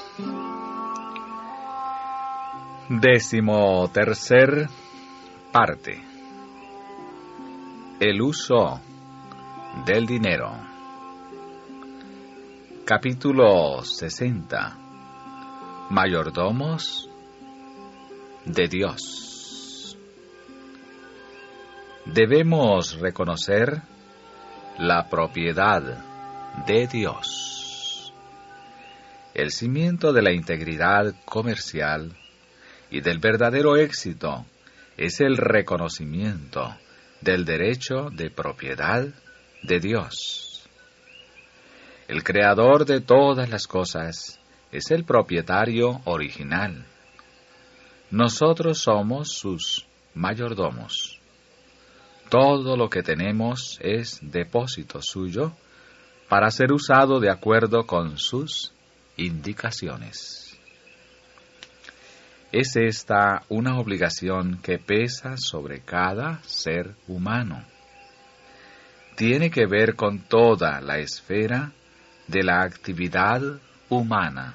13ª parte. El uso del dinero. Capítulo 60. Mayordomos de Dios. Debemos reconocer la propiedad de Dios. El cimiento de la integridad comercial y del verdadero éxito es el reconocimiento del derecho de propiedad de Dios. El creador de todas las cosas es el propietario original. Nosotros somos sus mayordomos. Todo lo que tenemos es depósito suyo para ser usado de acuerdo con sus indicaciones. Es esta una obligación que pesa sobre cada ser humano. Tiene que ver con toda la esfera de la actividad humana.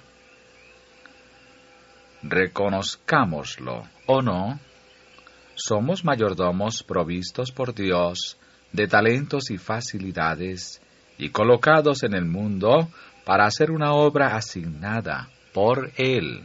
Reconozcámoslo o no, somos mayordomos provistos por Dios de talentos y facilidades y colocados en el mundo para hacer una obra asignada por Él.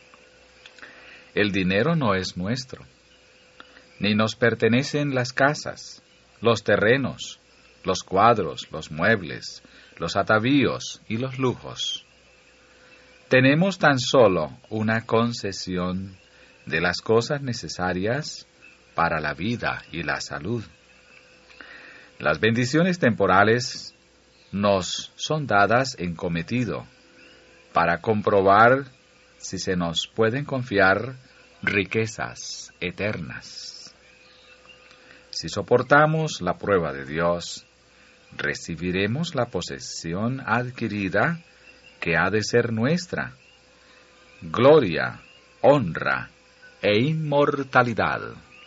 El dinero no es nuestro, ni nos pertenecen las casas, los terrenos, los cuadros, los muebles, los atavíos y los lujos. Tenemos tan solo una concesión de las cosas necesarias para la vida y la salud. Las bendiciones temporales nos son dadas en cometido para comprobar si se nos pueden confiar riquezas eternas. Si soportamos la prueba de Dios, recibiremos la posesión adquirida que ha de ser nuestra, gloria, honra e inmortalidad.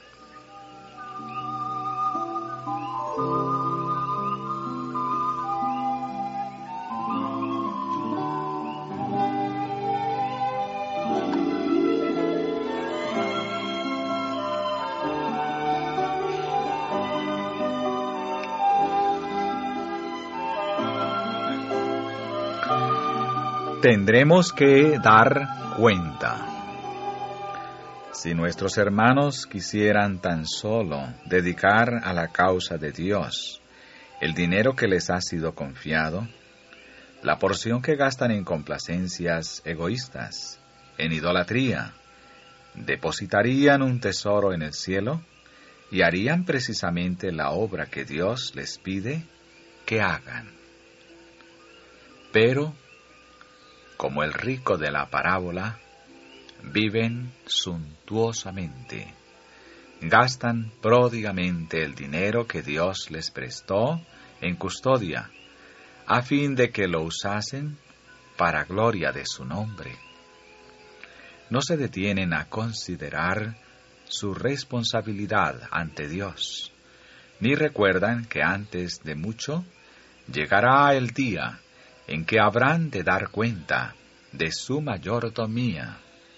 Tendremos que dar cuenta. Si nuestros hermanos quisieran tan solo dedicar a la causa de Dios el dinero que les ha sido confiado, la porción que gastan en complacencias egoístas, en idolatría, depositarían un tesoro en el cielo y harían precisamente la obra que Dios les pide que hagan. Pero, como el rico de la parábola, viven suntuosamente, gastan pródigamente el dinero que Dios les prestó en custodia, a fin de que lo usasen para gloria de su nombre. No se detienen a considerar su responsabilidad ante Dios, ni recuerdan que antes de mucho llegará el día en que habrán de dar cuenta de su mayordomía.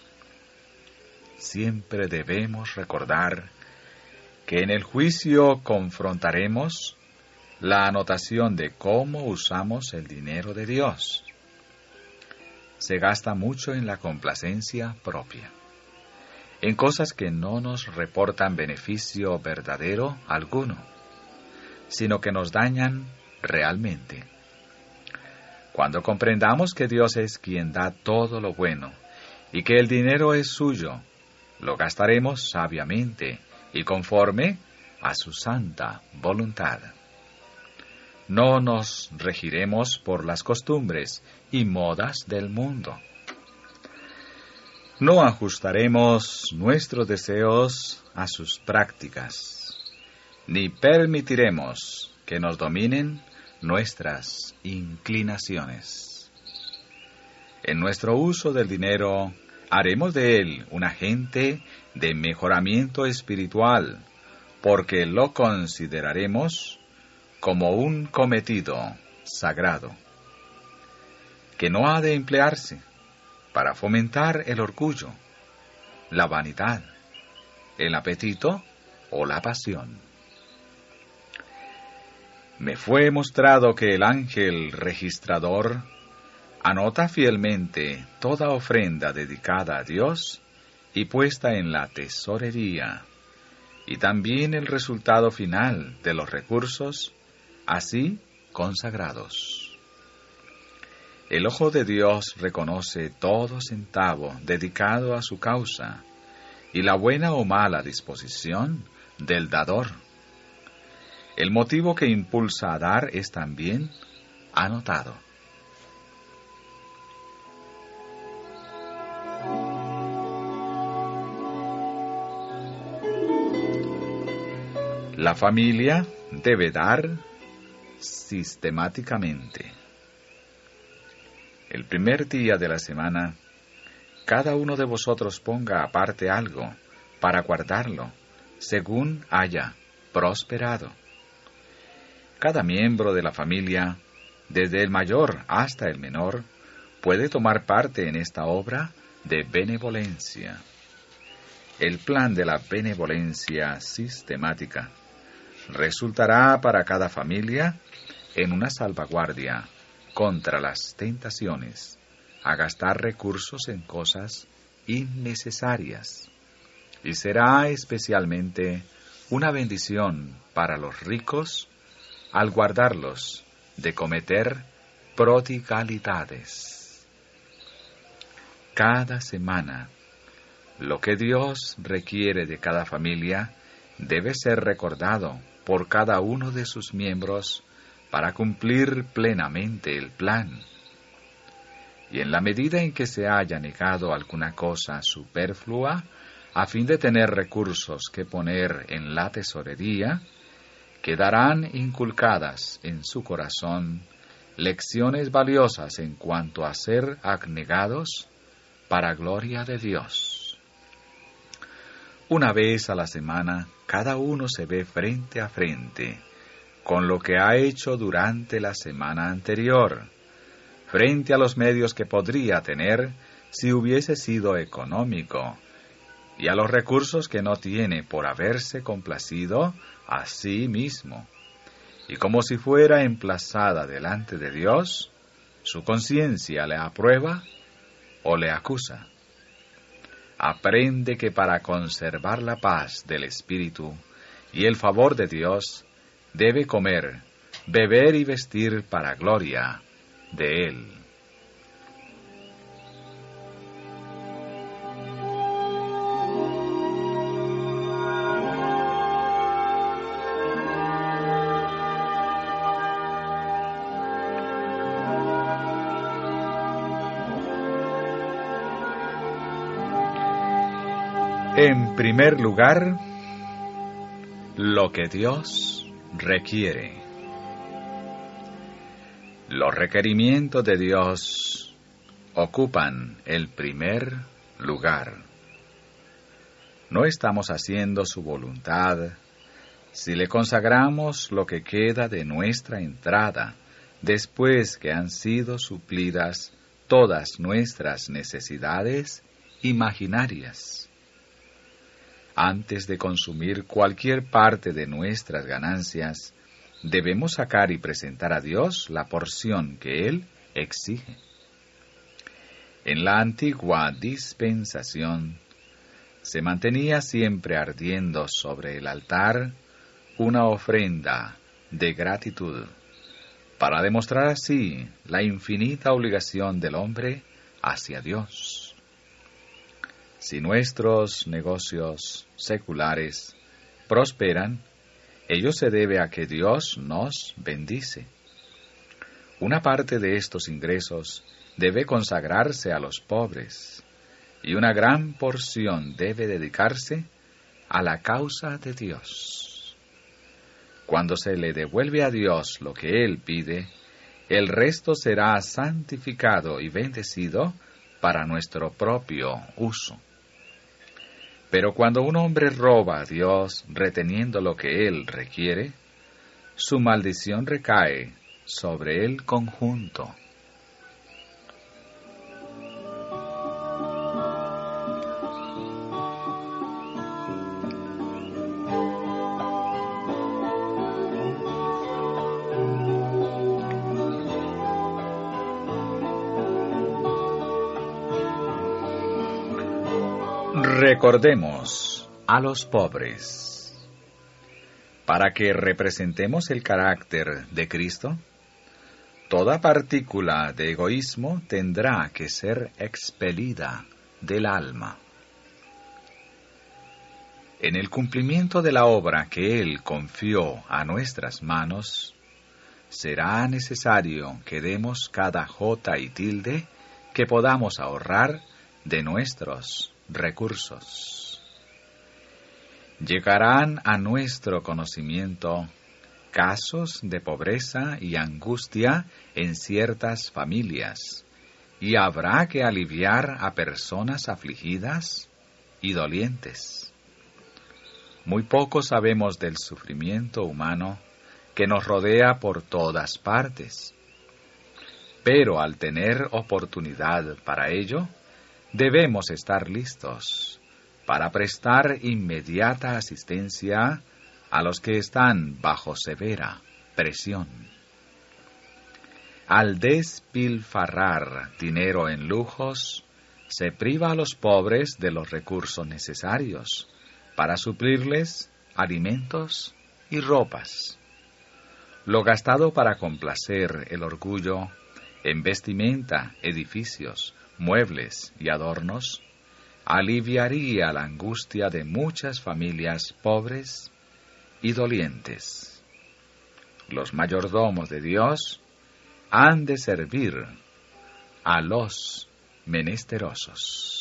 Siempre debemos recordar que en el juicio confrontaremos la anotación de cómo usamos el dinero de Dios. Se gasta mucho en la complacencia propia, en cosas que no nos reportan beneficio verdadero alguno, sino que nos dañan realmente. Cuando comprendamos que Dios es quien da todo lo bueno y que el dinero es suyo, lo gastaremos sabiamente y conforme a su santa voluntad. No nos regiremos por las costumbres y modas del mundo. No ajustaremos nuestros deseos a sus prácticas, ni permitiremos que nos dominen nuestras inclinaciones. En nuestro uso del dinero, haremos de él un agente de mejoramiento espiritual, porque lo consideraremos como un cometido sagrado, que no ha de emplearse, para fomentar el orgullo, la vanidad, el apetito o la pasión. Me fue mostrado que el ángel registrador anota fielmente toda ofrenda dedicada a Dios y puesta en la tesorería, y también el resultado final de los recursos, así consagrados. El ojo de Dios reconoce todo centavo dedicado a su causa, y la buena o mala disposición del dador. El motivo que impulsa a dar es también anotado. La familia debe dar sistemáticamente. El primer día de la semana, cada uno de vosotros ponga aparte algo para guardarlo, según haya prosperado. Cada miembro de la familia, desde el mayor hasta el menor, puede tomar parte en esta obra de benevolencia. El plan de la benevolencia sistemática resultará para cada familia en una salvaguardia contra las tentaciones a gastar recursos en cosas innecesarias, y será especialmente una bendición para los ricos al guardarlos de cometer prodigalidades. Cada semana, lo que Dios requiere de cada familia debe ser recordado por cada uno de sus miembros para cumplir plenamente el plan. Y en la medida en que se haya negado alguna cosa superflua, a fin de tener recursos que poner en la tesorería, quedarán inculcadas en su corazón lecciones valiosas en cuanto a ser abnegados para gloria de Dios. Una vez a la semana, cada uno se ve frente a frente con lo que ha hecho durante la semana anterior, frente a los medios que podría tener si hubiese sido económico, y a los recursos que no tiene por haberse complacido a sí mismo. Y como si fuera emplazada delante de Dios, su conciencia le aprueba o le acusa. Aprende que para conservar la paz del espíritu y el favor de Dios, debe comer, beber y vestir para gloria de Él. En primer lugar, lo que Dios requiere. Los requerimientos de Dios ocupan el primer lugar. No estamos haciendo su voluntad si le consagramos lo que queda de nuestra entrada después que han sido suplidas todas nuestras necesidades imaginarias. Antes de consumir cualquier parte de nuestras ganancias, debemos sacar y presentar a Dios la porción que Él exige. En la antigua dispensación, se mantenía siempre ardiendo sobre el altar una ofrenda de gratitud, para demostrar así la infinita obligación del hombre hacia Dios. Si nuestros negocios seculares prosperan, ello se debe a que Dios nos bendice. Una parte de estos ingresos debe consagrarse a los pobres, y una gran porción debe dedicarse a la causa de Dios. Cuando se le devuelve a Dios lo que Él pide, el resto será santificado y bendecido para nuestro propio uso. Pero cuando un hombre roba a Dios reteniendo lo que Él requiere, su maldición recae sobre el conjunto. Recordemos a los pobres. Para que representemos el carácter de Cristo, toda partícula de egoísmo tendrá que ser expelida del alma. En el cumplimiento de la obra que Él confió a nuestras manos, será necesario que demos cada jota y tilde que podamos ahorrar de nuestros recursos. Llegarán a nuestro conocimiento casos de pobreza y angustia en ciertas familias, y habrá que aliviar a personas afligidas y dolientes. Muy poco sabemos del sufrimiento humano que nos rodea por todas partes, pero al tener oportunidad para ello, debemos estar listos para prestar inmediata asistencia a los que están bajo severa presión. Al despilfarrar dinero en lujos, se priva a los pobres de los recursos necesarios para suplirles alimentos y ropas. Lo gastado para complacer el orgullo en vestimenta, edificios, muebles y adornos, aliviaría la angustia de muchas familias pobres y dolientes. Los mayordomos de Dios han de servir a los menesterosos.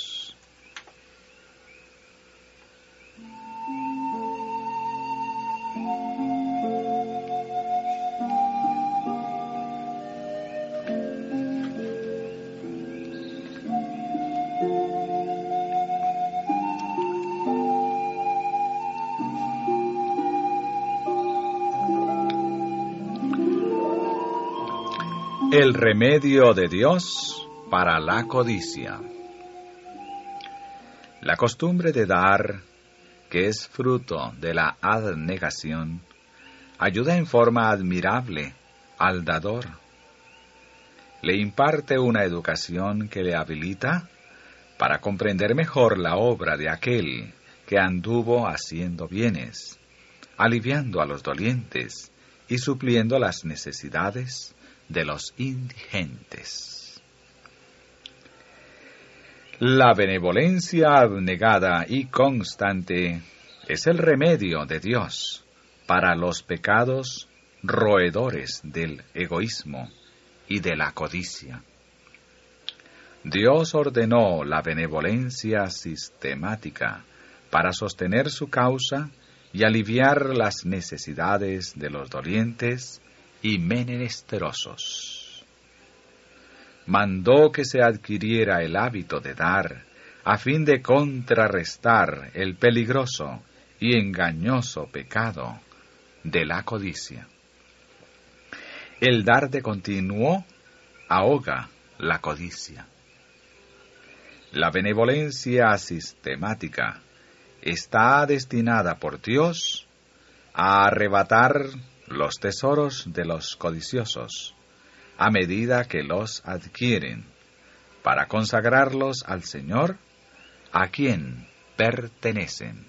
El remedio de Dios para la codicia. La costumbre de dar, que es fruto de la abnegación, ayuda en forma admirable al dador. Le imparte una educación que le habilita para comprender mejor la obra de aquel que anduvo haciendo bienes, aliviando a los dolientes y supliendo las necesidades de los indigentes. La benevolencia abnegada y constante es el remedio de Dios para los pecados roedores del egoísmo y de la codicia. Dios ordenó la benevolencia sistemática para sostener su causa y aliviar las necesidades de los dolientes y menesterosos. Mandó que se adquiriera el hábito de dar, a fin de contrarrestar el peligroso y engañoso pecado de la codicia. El dar de continuo ahoga la codicia. La benevolencia sistemática está destinada por Dios a arrebatar los tesoros de los codiciosos, a medida que los adquieren, para consagrarlos al Señor, a quien pertenecen.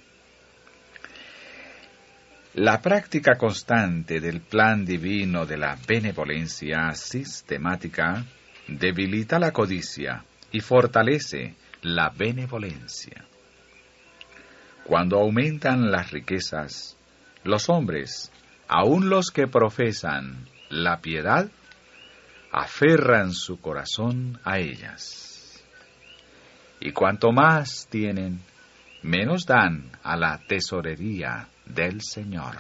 La práctica constante del plan divino de la benevolencia sistemática debilita la codicia y fortalece la benevolencia. Cuando aumentan las riquezas, los hombres, aun los que profesan la piedad, aferran su corazón a ellas. Y cuanto más tienen, menos dan a la tesorería del Señor.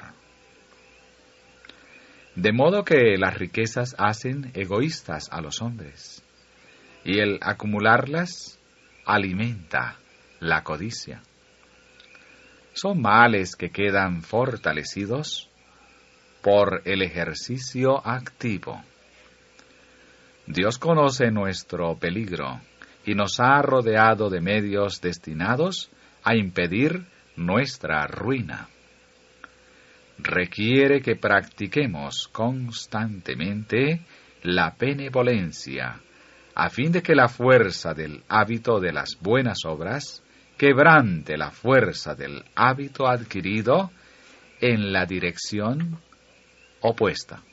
De modo que las riquezas hacen egoístas a los hombres, y el acumularlas alimenta la codicia. Son males que quedan fortalecidos por el ejercicio activo. Dios conoce nuestro peligro y nos ha rodeado de medios destinados a impedir nuestra ruina. Requiere que practiquemos constantemente la benevolencia, a fin de que la fuerza del hábito de las buenas obras quebrante la fuerza del hábito adquirido en la dirección opuesta.